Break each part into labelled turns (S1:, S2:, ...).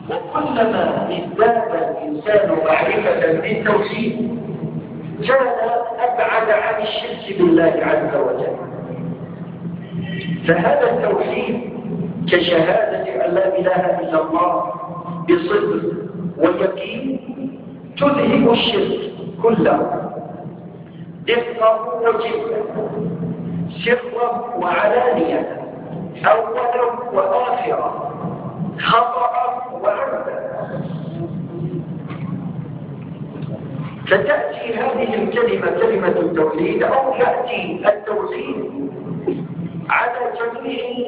S1: وكلما ازداد الإنسان معرفة بالتوحيد كان أبعد عن الشرك بالله عز وجل. فهذا التوحيد كشهادة أن لا إله إلا الله بصدق ويقين تذهب الشرك كله، دقه وجدا، سرا وعلانية، أولا وآخرا، خطأ وعمدا. فتأتي هذه الكلمة كلمة التوحيد، أو يأتي التوحيد على جميع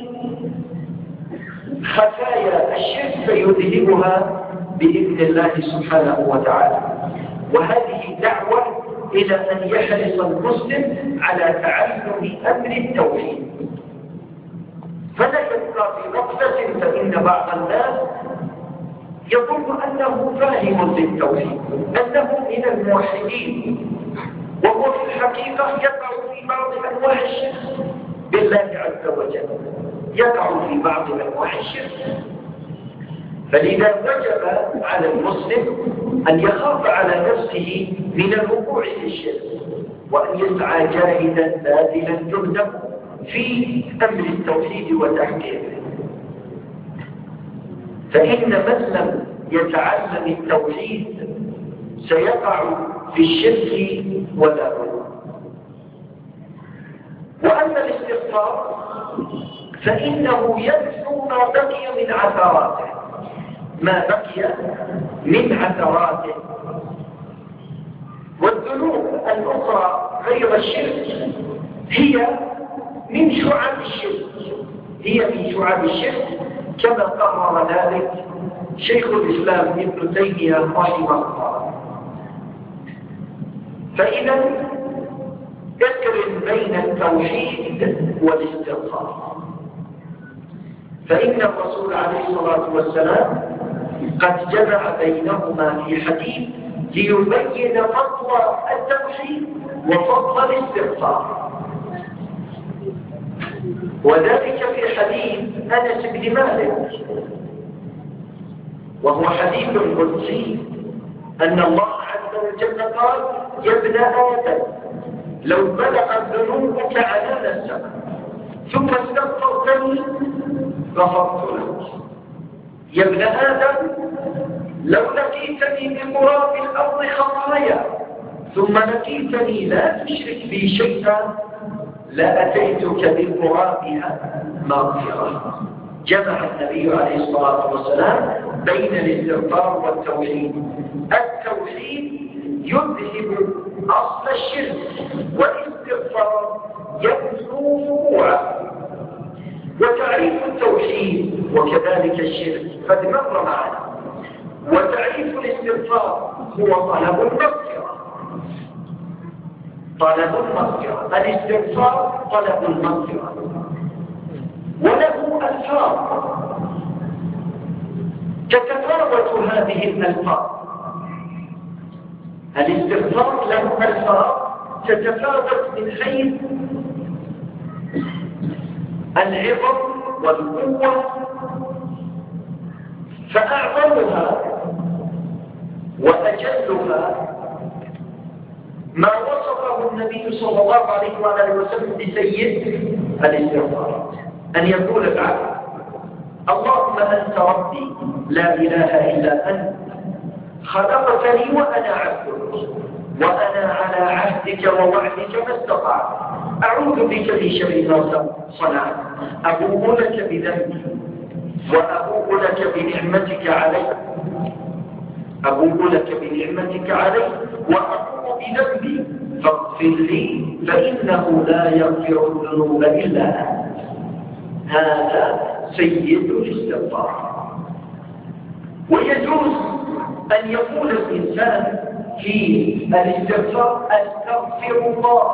S1: خفايا الشرك فيذهبها بإذن الله سبحانه وتعالى. وهذه دعوة إلى أن يحرص المسلم على تعلم أمر التوحيد، فلا يبقى في نقطة. فإن بعض الناس يظن أنه فاهم للتوحيد، أنه من الموحدين، وهو في الحقيقة يقع في بعض أنواع الشرك بالله عز وجل، يقع في بعض أنواع الشرك. فلذا وجب على المسلم أن يخاف على نفسه من الوقوع في الشرك، وأن يسعى جاهدا باذلا جهده في أمر التوحيد وتحقيقه. فإن من لم يتعلم التوحيد سيقع في الشرك ولا بد. وأما الاستغفار فإنه يدفع ما بقي من عثراته، ما بقي من عثراته. والذنوب الأخرى غير الشرك هي من شعب الشرك، كما قرر ذلك شيخ الإسلام ابن تيمية رحمه الله. فإذا اقرن بين التوحيد والاستغفار، فإن الرسول عليه الصلاة والسلام قد جمع بينهما في حديث ليبين فضل التوحيد وفضل الاستغفار، وذلك في حديث أنس بن مالك، وهو حديث قدسي أن الله عز وجل قال: يا ابن آدم لو بلغت ذنوبك عنان السماء ثم استغفرتني غفرت لك. يا ابن آدم لو لقيتني بقراب الأرض خطايا ثم لقيتني لا تشرك بي شيئا لأتيتك بقرابها مغفرة. جمع النبي عليه الصلاة والسلام بين الاستغفار والتوحيد. التوحيد يذهب أصل الشرك، والاستغفار يبذل فروعه. وتعريف التوحيد وكذلك الشرك قد مر معنا. وتعريف الاستغفار هو طلب المغفرة، الاستغفار طلب المغفرة، وله ألفاظ تتفاوت هذه الألفاظ. الاستغفار له ألفاظ تتفاوت من حيث العظم والقوة، فأعظمها وأجلها ما وصفه النبي صلى الله عليه وآله وسلم بسيد الاستغفار، أن يقول العبد: اللهم أنت ربي لا إله إلا أنت، خلقتني وأنا عبدك، وأنا على عهدك ووعدك ما استطعت، أعوذ بك من شر ما صنعت، أبوء لك بذنبي وأبوء لك بنعمتك علي، وأبوء بذنبي فاغفر لي فإنه لا يغفر الذنوب إلا أنت. هذا سيد الاستغفار. ويجوز أن يقول الإنسان في الاستغفار: أستغفر الله.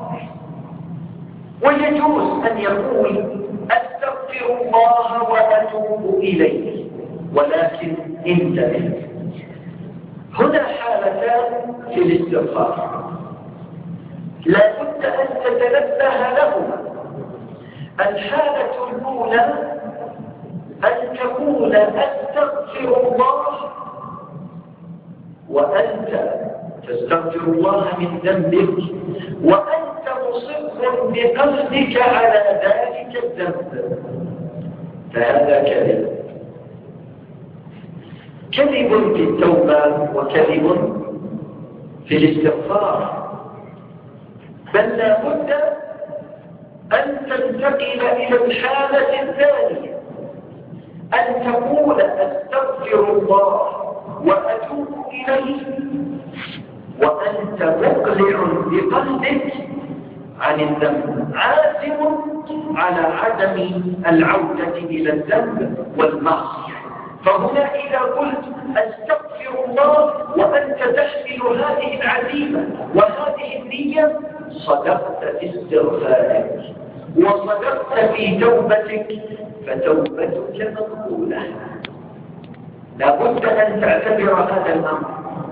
S1: ويجوز أن يقول: أستغفر الله وأتوب إليه. ولكن انتبه، هنا حالتان في الاستغفار لا بد أن تتنبه لهما. الحالة الأولى أن تقول: أستغفر الله وأنت تستغفر الله من ذنبك وأنت مصر بقصدك على ذلك الذنب، فهذا كذب. كذب في التوبة وكذب في الاستغفار، بل لا بد أن تنتقل إلى الحالة الثانية، أن تقول أستغفر الله وأتوب إليه وأنت مقلع بقلبك عن الذنب، عازم على عدم العودة إلى الذنب والمعصية. فهنا إذا قلت أستغفر الله وأنت تحمل هذه العزيمة وهذه النية، صدقت في استغفارك وصدقت في توبتك، فتوبتك مقبولة. لا بد أن تعتبر هذا الأمر.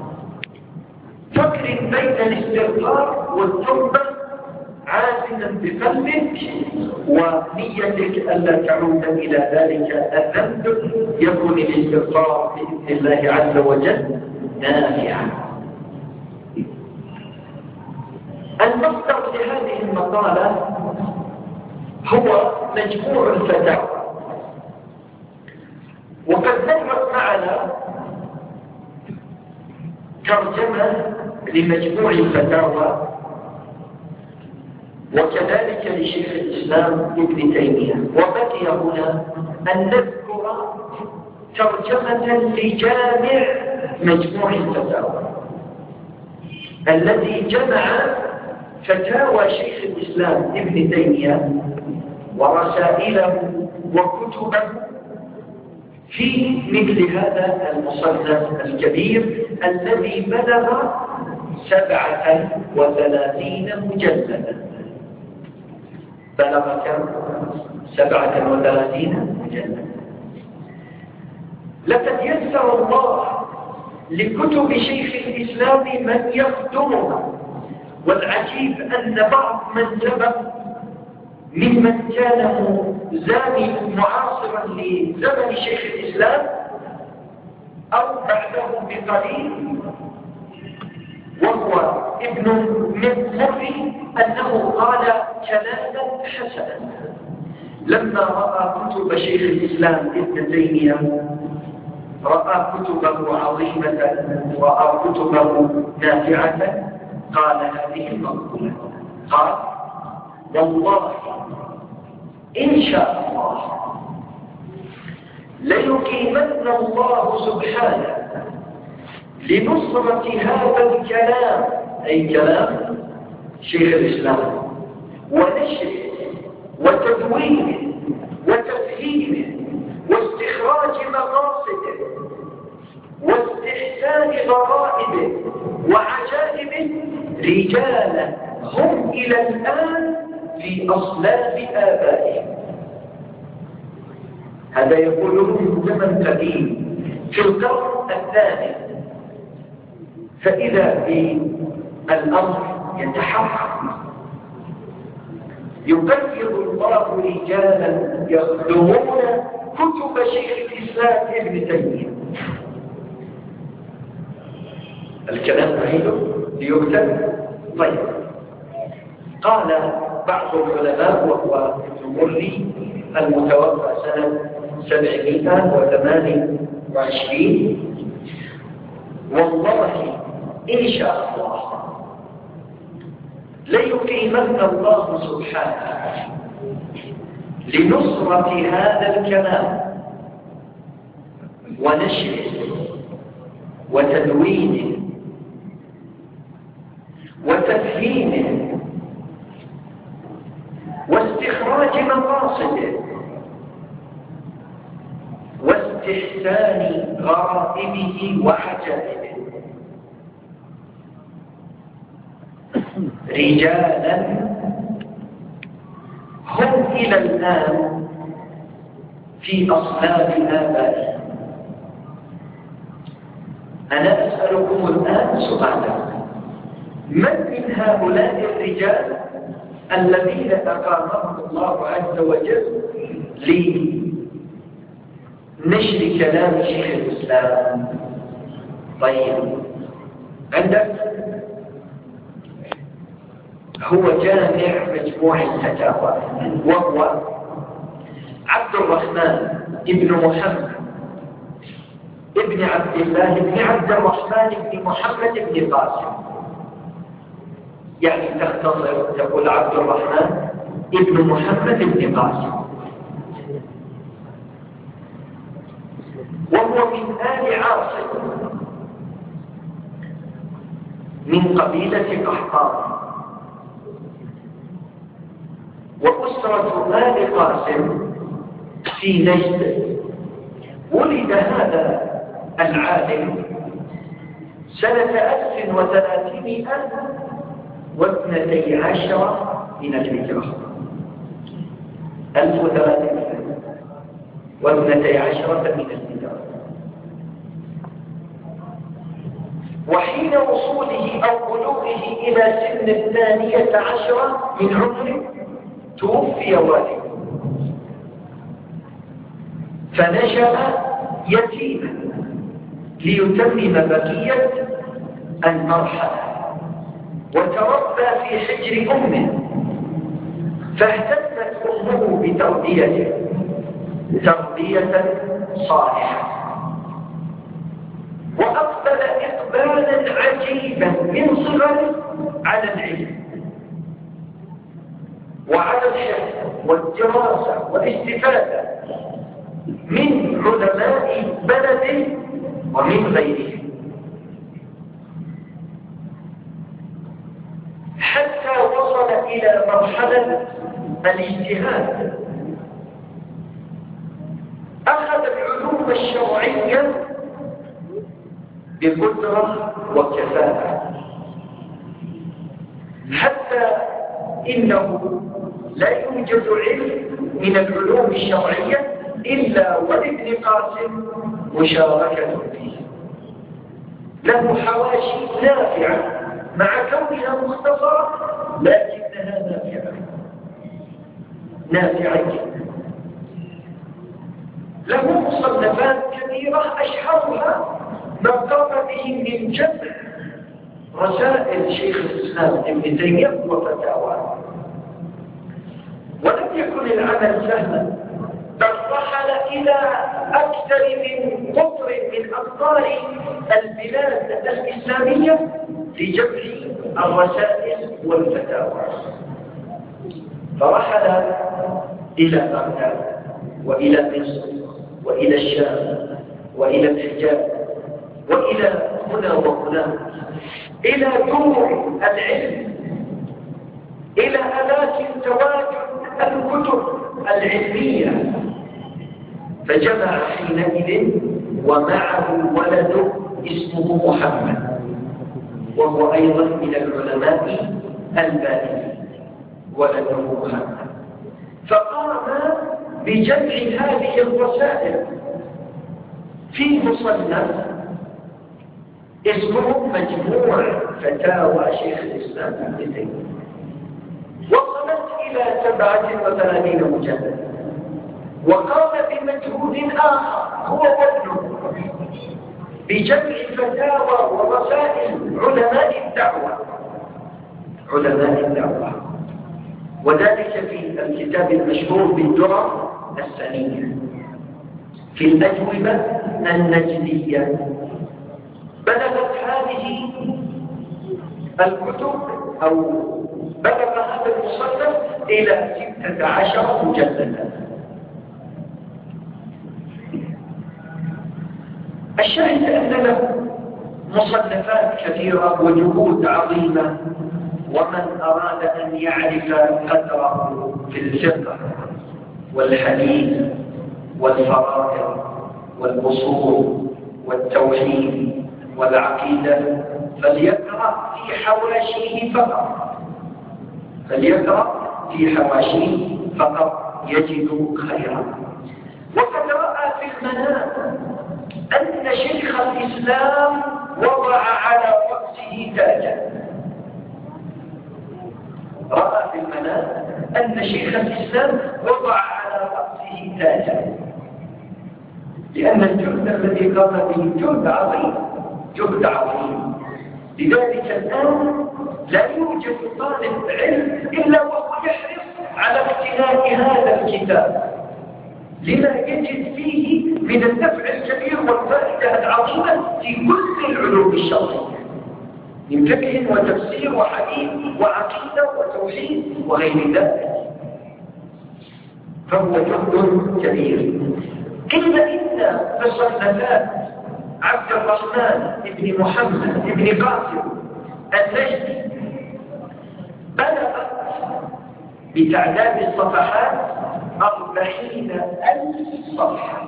S1: فكر بين الاستغفار والتوبة عازما بقلبك ونيتك ألا تعود إلى ذلك الذنب، يكون الاستغفار بإذن الله عز وجل نافعا. المصدر لهذه المقالة هو مجموع الفتاوى، وقد مرت معنا ترجمة لمجموع الفتاوى وكذلك لشيخ الإسلام ابن تيمية، وبقي هنا أن نذكر ترجمة لجامع مجموع الفتاوى الذي جمع فتاوى شيخ الإسلام ابن تيمية ورسائله وكتبه في مثل هذا المصنف الكبير الذي بلغ 37 مجلدا. بلغ كم؟ 37 مجلدا. لقد يسر الله لكتب شيخ الإسلام من يخدمها، والعجيب أن بعض من سبق ممن كان معاصرا لزمن شيخ الإسلام أو بعده بقليل وهو ابن مري أنه قال كلاما حسنا لما رأى كتب شيخ الإسلام ابن تيمية، رأى كتبه عظيمة، رأى كتبه نافعة، قال هذه مقبولة. قال والله إن شاء الله ليقيمن الله سبحانه لنصرة هذا الكلام، أي كلام شيخ الإسلام، ونشره وتدوينه وتفهيمه واستخراج مقاصده واستحسان غرائبه وعجائبه رجالا هم إلى الآن في أصلاب آبائهم. هذا يقوله من زمن قديم في القرن الثاني، فإذا بالأمر يتحقق يقيض الله رجالا يخدمون كتب شيخ الإسلام ابن تيمية. الكلام بعيد ليكتب. طيب، قال بعض العلماء وهو ابن مري المتوفى سنة 728 والله إن شاء الله ليقيمن الله سبحانه لنصرة هذا الكلام ونشره وتدوينه وتفهيمه واستخراج مقاصده واستحسان غرائبه وعجائبه رجالا هم إلى الآن في أصلاب آبائهم. أنا أسألكم الآن سؤالا: من هؤلاء الرجال الذين أقامهم الله عز وجل نشر كلام شيخ الإسلام. طيب عندك هو جامع مجموع الفتاوى، وهو عبد الرحمن ابن محمد ابن عبد الله ابن عبد الرحمن ابن محمد ابن قاسم، يعني تختصر تقول عبد الرحمن ابن محمد ابن قاسم، وهو من آل عاصم من قبيلة قحطان. وأسرة آل قاسم في نجد. ولد هذا العالم سنة 1312 من الهجرة، 1312 من الهجرة. وحين وصوله أو بلوغه إلى سن 12 من عمره توفي والده، فنشأ يتيما ليتمم بقية المرحلة، وتربى في حجر أمه، فاهتمت أمه بتربيته تربية صالحة، وأقبل إقبالا عجيبا من صغره على العلم وعلى الحفظ والدراسة والاستفادة من علماء بلده ومن غيره، حتى وصل إلى مرحلة الاجتهاد. أخذ العلوم الشرعية بقدرة وكفاءة، حتى إنه لا يوجد علم من العلوم الشرعية إلا ولابن قاسم مشاركة فيه، له حواشي نافعة مع كونها مختصرة، لكنها نافعة جدا. له مصنفات كثيرة أشهرها ما قام به من جمع رسائل شيخ الإسلام ابن تيمية وفتاواه. ولم يكن العمل سهلا، بل رحل إلى أكثر من قطر من أقطار البلاد الإسلامية لجمع الرسائل والفتاوى، فرحل إلى بغداد وإلى مصر وإلى الشام وإلى الحجاز وإلى هنا وهناك، إلى دور العلم، إلى أماكن تواجد الكتب العلمية، فجمع حينئذ ومعه ولد اسمه محمد، وهو أيضا من العلماء البالغين ولده محمد، فقام بجمع هذه الرسائل في مصنف اسمه مجموع فتاوى شيخ الإسلام ابن تيمية، وصلت إلى 37 مجلدا. وقام بمجهود آخر هو وابنه بجمع فتاوى ورسائل علماء الدعوة، وذلك في الكتاب المشهور بالدرر السنية في الأجوبة النجدية. بلغت هذه الكتب أو بلغ هذا المصنف إلى 16 مجلدا. الشاهد أن له مصنفات كثيرة وجهود عظيمة، ومن أراد أن يعرف قدره في الفقه والحديث والفرائض والأصول والتوحيد والعقيدة فليقرأ في حواشيه فقط، يجد خيرا. وقد رأى في المنام أن شيخ الإسلام وضع على رأسه تاجا، رأى في المنام أن شيخ الإسلام وضع على رأسه تاجا، لأن الجهد الذي قام به جهد عظيم، جهد عظيم. لذلك الآن لا يوجد طالب علم إلا وهو يحرص على اقتناء هذا الكتاب لما يجد فيه من النفع الكبير والفائدة العظيمة في كل العلوم الشرعية من فقه وتفسير وحديث وعقيدة وتوحيد وغير ذلك، فهو جهد كبير. قيل إن مصنفات عبد الرحمن بن محمد بن قاسم النجدي بلغت بتعداد الصفحات 40,000 صفحة.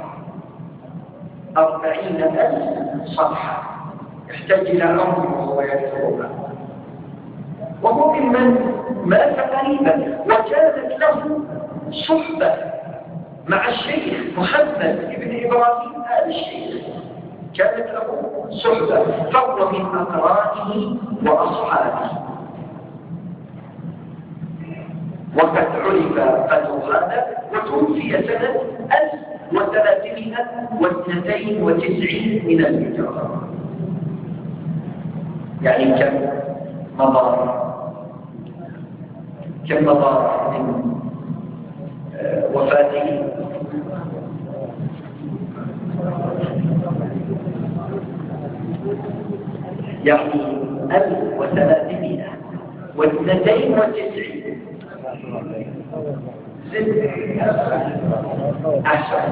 S1: 40,000 صفحة يحتاج إلى عمر وهو يكتبها، وهو ممن مات قريبا وكانت له صحبة مع الشيخ محمد بن إبراهيم آل الشيخ، كانت له صحبة، فهو من أقرانه وأصحابه. وقد عرف قدر هذا وتوفي سنة 1392 من الهجرة. يعني كم مضى من وفاته؟ يعني 1392. أحسن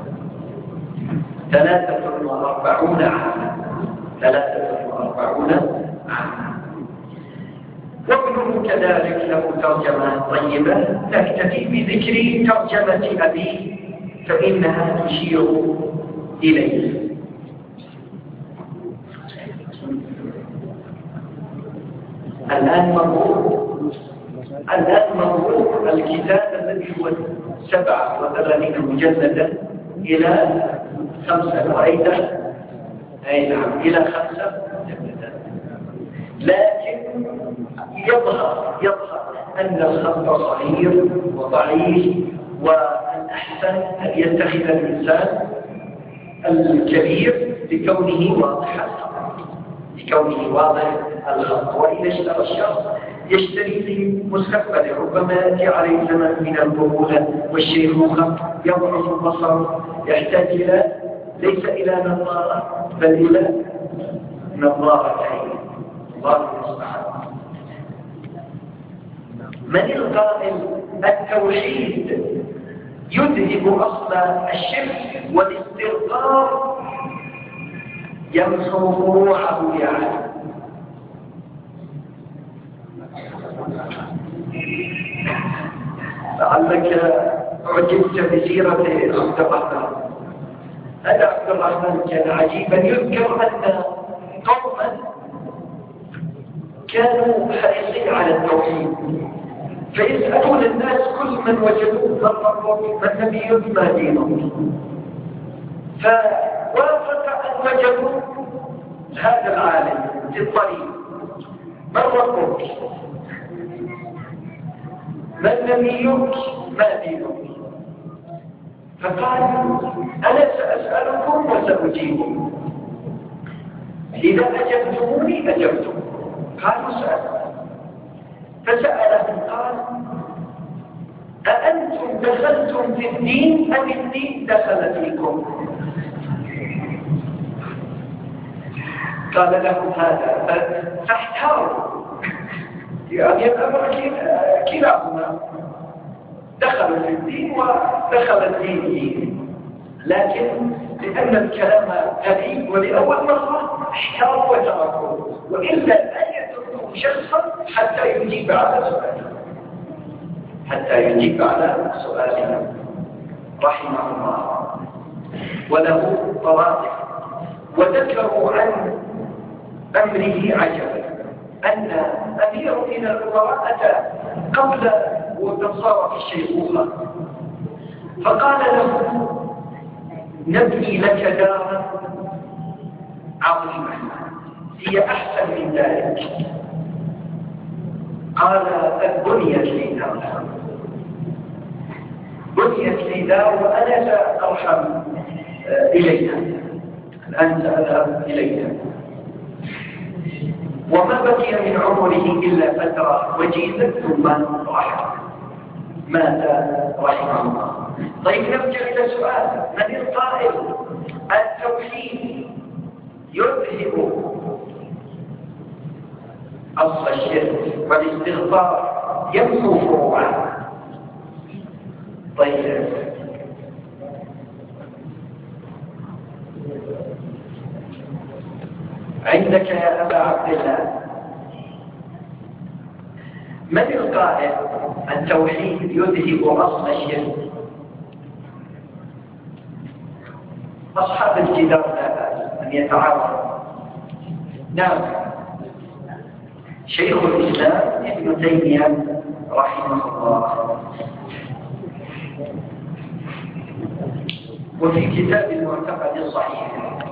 S1: 43 عاما. 43 عاما. وابنه كذلك له ترجمة طيبة، نكتفي بذكر ترجمة أبيه فإنها تشير إليه. الآن مرور الكتاب الذي هو 37 مجلدا إلى 5 ورأيته إلى 5 مجلدا، لكن يظهر أن الخط صغير وضعيف، والأحسن أن يتخذ الإنسان الكبير لكونه واضح الخط. وإذا اشترى الشخص يشتري في مستقبله، ربما يأتي عليه زمن من البلوغة والشيخوخة، يضعف البصر، يحتاج ليس إلى نظارة بل إلى نظارتين. الله المستعان. من القائل التوحيد يذهب أصل الشرك والاستغفار يمحو فروعه يعني. لعلك أعجبت بسيرة عبد الرحمن. هذا عبد الرحمن كان عجيبا. يذكر أن قوما كانوا حريصين على التوحيد، فيسألون الناس كل من وجدوه فرقوا من نبي ما دينه، فوافق أن وجدوا هذا العالم في الطريق: من ربك؟ من نبيك؟ ما دينك؟ فقال: أنا سأسألكم وسأجيبكم، إذا أجبتموني أجبتم. قالوا: سأل. فسألهم قال: أأنتم دخلتم في الدين أم الدين دخل فيكم؟ قال لهم هذا، فاحتاروا، يعني الأمر كلاهما دخلوا في الدين ودخل الدين فيه، لكن لأن الكلام غريب ولأول مرة احتاروا وتركوا، وإلا لا يتركوا شخصا حتى يجيب على سؤالنا رحمه الله. وله طرائق. وذكروا عن أمره عجبا أن أمير من الأمراء أتى قبل وتصار في الشيخوخة، فقال له: نبني لك دارا عظيمة هي أحسن من ذلك. قال: بنيت لي دار وأنا لا أرحم إليها. الآن سأذهب إليها. وما بقي من عمره إلا فترة وجيزة ثم رحل، مات رحمه الله. طيب نرجع إلى سؤال: من القائل التوحيد يذهب أصل الشرك والاستغفار يمحو فروعه؟ طيب عندك يا أبا عبد الله من القائل التوحيد يذهب أصل الشرك؟ أصحاب الجدار لا بأس أن يتعاونوا. نعم، شيخ الإسلام ابن تيمية رحمه الله. وفي كتاب المعتقد الصحيح